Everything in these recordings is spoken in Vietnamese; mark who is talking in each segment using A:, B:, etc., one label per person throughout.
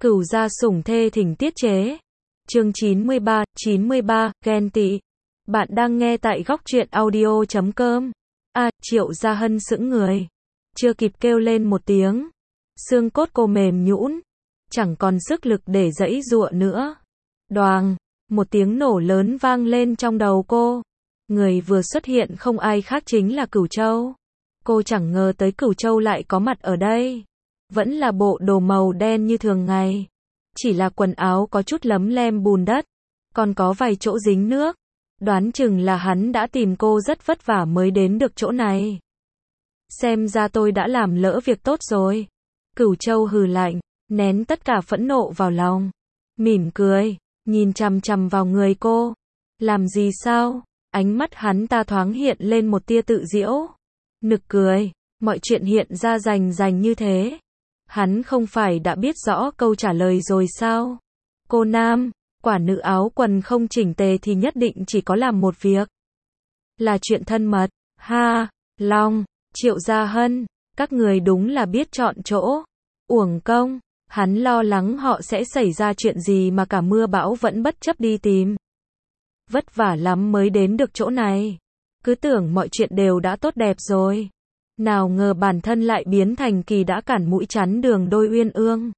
A: Cửu gia sủng thê thỉnh tiết chế. Chương 93, ghen tị. Bạn đang nghe tại góc truyện audio.com. Triệu Gia Hân sững người. Chưa kịp kêu lên một tiếng. Xương cốt cô mềm nhũn. Chẳng còn sức lực để giãy giụa nữa. Đoàng. Một tiếng nổ lớn vang lên trong đầu cô. Người vừa xuất hiện không ai khác chính là Cửu Châu. Cô chẳng ngờ tới Cửu Châu lại có mặt ở đây. Vẫn là bộ đồ màu đen như thường ngày. Chỉ là quần áo có chút lấm lem bùn đất. Còn có vài chỗ dính nước. Đoán chừng là hắn đã tìm cô rất vất vả mới đến được chỗ này. Xem ra tôi đã làm lỡ việc tốt rồi. Cửu Châu hừ lạnh, nén tất cả phẫn nộ vào lòng. Mỉm cười, nhìn chằm chằm vào người cô. Làm gì sao? Ánh mắt hắn ta thoáng hiện lên một tia tự giễu. Nực cười, mọi chuyện hiện ra rành như thế. Hắn không phải đã biết rõ câu trả lời rồi sao? Cô nam, quả nữ áo quần không chỉnh tề thì nhất định chỉ có làm một việc. Là chuyện thân mật. Ha, Long, Triệu Gia Hân, các người đúng là biết chọn chỗ. Uổng công, hắn lo lắng họ sẽ xảy ra chuyện gì mà cả mưa bão vẫn bất chấp đi tìm. Vất vả lắm mới đến được chỗ này. Cứ tưởng mọi chuyện đều đã tốt đẹp rồi. Nào ngờ bản thân lại biến thành kỳ đã cản mũi chắn đường đôi uyên ương.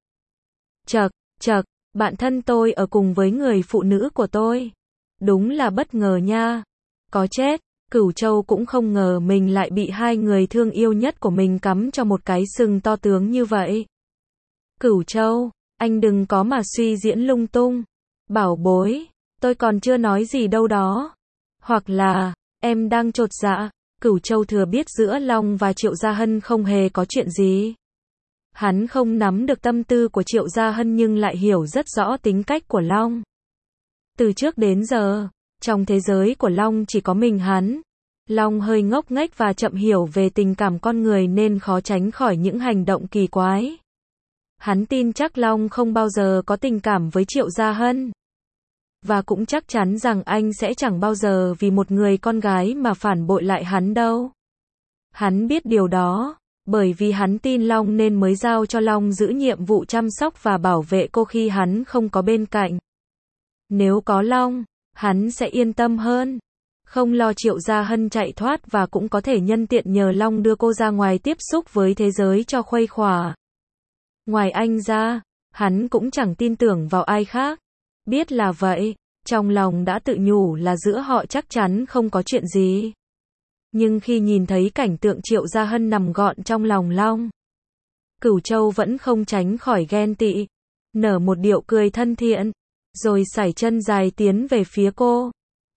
A: Chậc, bạn thân tôi ở cùng với người phụ nữ của tôi. Đúng là bất ngờ nha. Có chết, Cửu Châu cũng không ngờ mình lại bị hai người thương yêu nhất của mình cắm cho một cái sừng to tướng như vậy. Cửu Châu, anh đừng có mà suy diễn lung tung. Bảo bối, tôi còn chưa nói gì đâu đó. Hoặc là, em đang chột dạ. Cửu Châu thừa biết giữa Long và Triệu Gia Hân không hề có chuyện gì. Hắn không nắm được tâm tư của Triệu Gia Hân nhưng lại hiểu rất rõ tính cách của Long. Từ trước đến giờ, trong thế giới của Long chỉ có mình hắn. Long hơi ngốc nghếch và chậm hiểu về tình cảm con người nên khó tránh khỏi những hành động kỳ quái. Hắn tin chắc Long không bao giờ có tình cảm với Triệu Gia Hân. Và cũng chắc chắn rằng anh sẽ chẳng bao giờ vì một người con gái mà phản bội lại hắn đâu. Hắn biết điều đó, bởi vì hắn tin Long nên mới giao cho Long giữ nhiệm vụ chăm sóc và bảo vệ cô khi hắn không có bên cạnh. Nếu có Long, hắn sẽ yên tâm hơn. Không lo Triệu Gia Hân chạy thoát và cũng có thể nhân tiện nhờ Long đưa cô ra ngoài tiếp xúc với thế giới cho khuây khỏa. Ngoài anh ra, hắn cũng chẳng tin tưởng vào ai khác. Biết là vậy, trong lòng đã tự nhủ là giữa họ chắc chắn không có chuyện gì. Nhưng khi nhìn thấy cảnh tượng Triệu Gia Hân nằm gọn trong lòng Long, Cửu Châu vẫn không tránh khỏi ghen tị, nở một điệu cười thân thiện, rồi sải chân dài tiến về phía cô.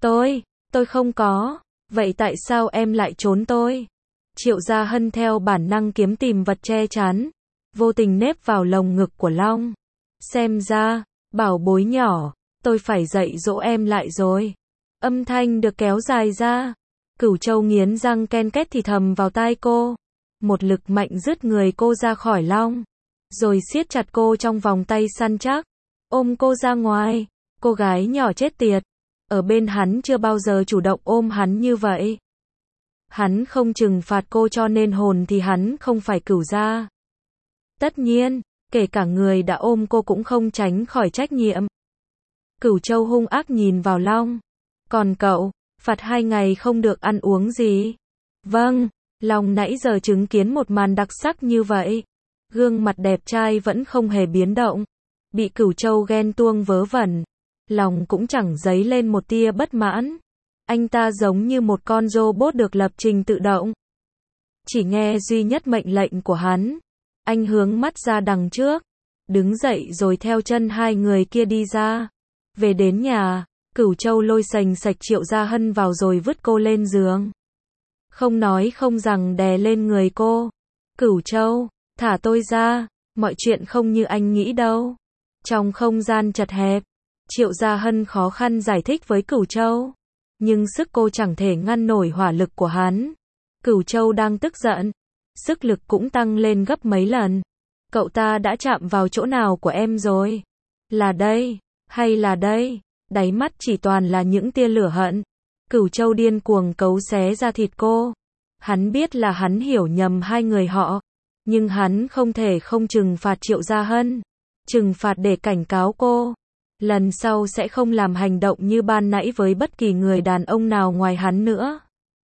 A: Tôi không có, vậy tại sao em lại trốn tôi? Triệu Gia Hân theo bản năng kiếm tìm vật che chắn, vô tình nép vào lồng ngực của Long. Xem ra, bảo bối nhỏ, tôi phải dạy dỗ em lại rồi. Âm thanh được kéo dài ra. Cửu Châu nghiến răng ken két thì thầm vào tai cô. Một lực mạnh dứt người cô ra khỏi Long. Rồi siết chặt cô trong vòng tay săn chắc. Ôm cô ra ngoài. Cô gái nhỏ chết tiệt. Ở bên hắn chưa bao giờ chủ động ôm hắn như vậy. Hắn không trừng phạt cô cho nên hồn thì hắn không phải Cửu gia. Tất nhiên, kể cả người đã ôm cô cũng không tránh khỏi trách nhiệm. Cửu Châu hung ác nhìn vào Long. Còn cậu, phạt 2 ngày không được ăn uống gì. Vâng, Long nãy giờ chứng kiến một màn đặc sắc như vậy. Gương mặt đẹp trai vẫn không hề biến động. Bị Cửu Châu ghen tuông vớ vẩn. Lòng cũng chẳng dấy lên một tia bất mãn. Anh ta giống như một con robot được lập trình tự động. Chỉ nghe duy nhất mệnh lệnh của hắn. Anh hướng mắt ra đằng trước. Đứng dậy rồi theo chân hai người kia đi ra. Về đến nhà, Cửu Châu lôi sành sạch Triệu Gia Hân vào rồi vứt cô lên giường. Không nói không rằng đè lên người cô. Cửu Châu, thả tôi ra, mọi chuyện không như anh nghĩ đâu. Trong không gian chật hẹp, Triệu Gia Hân khó khăn giải thích với Cửu Châu. Nhưng sức cô chẳng thể ngăn nổi hỏa lực của hắn. Cửu Châu đang tức giận. Sức lực cũng tăng lên gấp mấy lần. Cậu ta đã chạm vào chỗ nào của em rồi? Là đây, hay là đây? Đáy mắt chỉ toàn là những tia lửa hận. Cửu Châu điên cuồng cấu xé ra thịt cô. Hắn biết là hắn hiểu nhầm hai người họ. Nhưng hắn không thể không trừng phạt Triệu Gia Hân. trừng phạt để cảnh cáo cô. Lần sau sẽ không làm hành động như ban nãy với bất kỳ người đàn ông nào ngoài hắn nữa.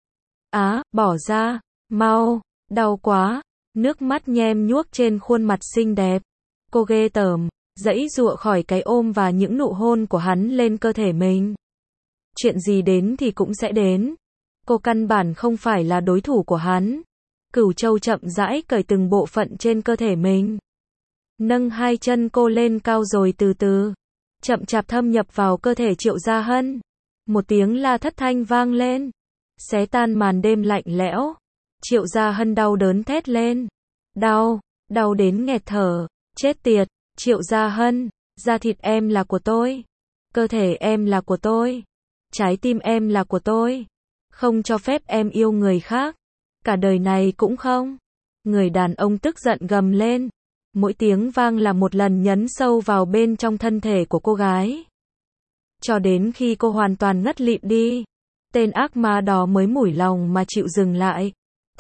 A: Bỏ ra, mau, đau quá, nước mắt nhem nhuốc trên khuôn mặt xinh đẹp. Cô ghê tởm, giãy giụa khỏi cái ôm và những nụ hôn của hắn lên cơ thể mình. Chuyện gì đến thì cũng sẽ đến. Cô căn bản không phải là đối thủ của hắn. Cửu Châu chậm rãi cởi từng bộ phận trên cơ thể mình. Nâng hai chân cô lên cao rồi từ từ, chậm chạp thâm nhập vào cơ thể Triệu Gia Hân. Một tiếng la thất thanh vang lên, xé tan màn đêm lạnh lẽo. Triệu Gia Hân đau đớn thét lên. Đau đến nghẹt thở. Chết tiệt, Triệu Gia Hân, da thịt em là của tôi. Cơ thể em là của tôi. Trái tim em là của tôi. Không cho phép em yêu người khác. Cả đời này cũng không. Người đàn ông tức giận gầm lên. Mỗi tiếng vang là một lần nhấn sâu vào bên trong thân thể của cô gái. Cho đến khi cô hoàn toàn ngất lịm đi. Tên ác ma đó mới mủi lòng mà chịu dừng lại.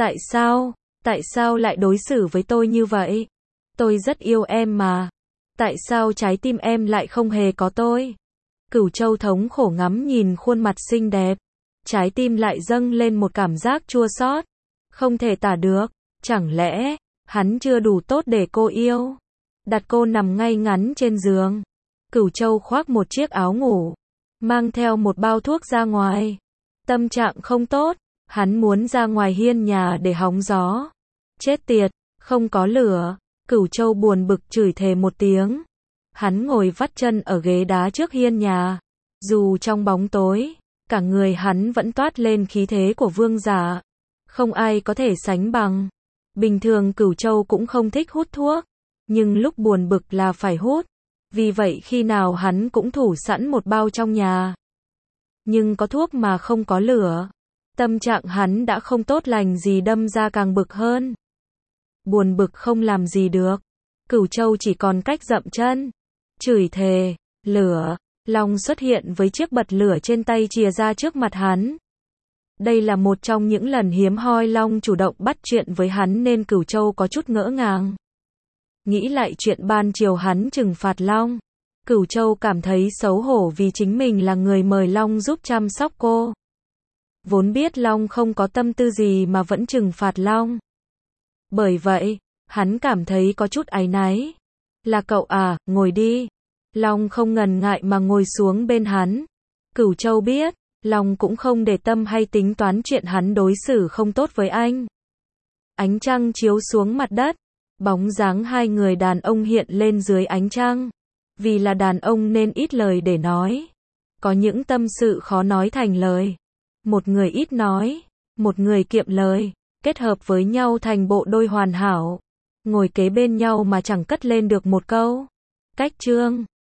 A: Tại sao lại đối xử với tôi như vậy? Tôi rất yêu em mà. Tại sao trái tim em lại không hề có tôi? Cửu Châu thống khổ ngắm nhìn khuôn mặt xinh đẹp. Trái tim lại dâng lên một cảm giác chua xót. Không thể tả được. Chẳng lẽ hắn chưa đủ tốt để cô yêu? Đặt cô nằm ngay ngắn trên giường. Cửu Châu khoác một chiếc áo ngủ, mang theo một bao thuốc ra ngoài. Tâm trạng không tốt, hắn muốn ra ngoài hiên nhà để hóng gió. Chết tiệt, không có lửa. Cửu Châu buồn bực chửi thề một tiếng. Hắn ngồi vắt chân ở ghế đá trước hiên nhà. Dù trong bóng tối, cả người hắn vẫn toát lên khí thế của vương giả. Không ai có thể sánh bằng. Bình thường Cửu Châu cũng không thích hút thuốc, nhưng lúc buồn bực là phải hút. Vì vậy khi nào hắn cũng thủ sẵn một bao trong nhà. Nhưng có thuốc mà không có lửa. Tâm trạng hắn đã không tốt lành gì, đâm ra càng bực hơn. Buồn bực không làm gì được. Cửu Châu chỉ còn cách dậm chân. Chửi thề, lửa. Long xuất hiện với chiếc bật lửa trên tay chìa ra trước mặt hắn. Đây là một trong những lần hiếm hoi Long chủ động bắt chuyện với hắn nên Cửu Châu có chút ngỡ ngàng. Nghĩ lại chuyện ban chiều hắn trừng phạt Long. Cửu Châu cảm thấy xấu hổ vì chính mình là người mời Long giúp chăm sóc cô. Vốn biết Long không có tâm tư gì mà vẫn trừng phạt Long. Bởi vậy, hắn cảm thấy có chút áy náy. Là cậu à, ngồi đi. Long không ngần ngại mà ngồi xuống bên hắn. Cửu Châu biết, Long cũng không để tâm hay tính toán chuyện hắn đối xử không tốt với anh. Ánh trăng chiếu xuống mặt đất. Bóng dáng hai người đàn ông hiện lên dưới ánh trăng. Vì là đàn ông nên ít lời để nói. Có những tâm sự khó nói thành lời. Một người ít nói, một người kiệm lời, kết hợp với nhau thành bộ đôi hoàn hảo. Ngồi kế bên nhau mà chẳng cất lên được một câu. Cách chương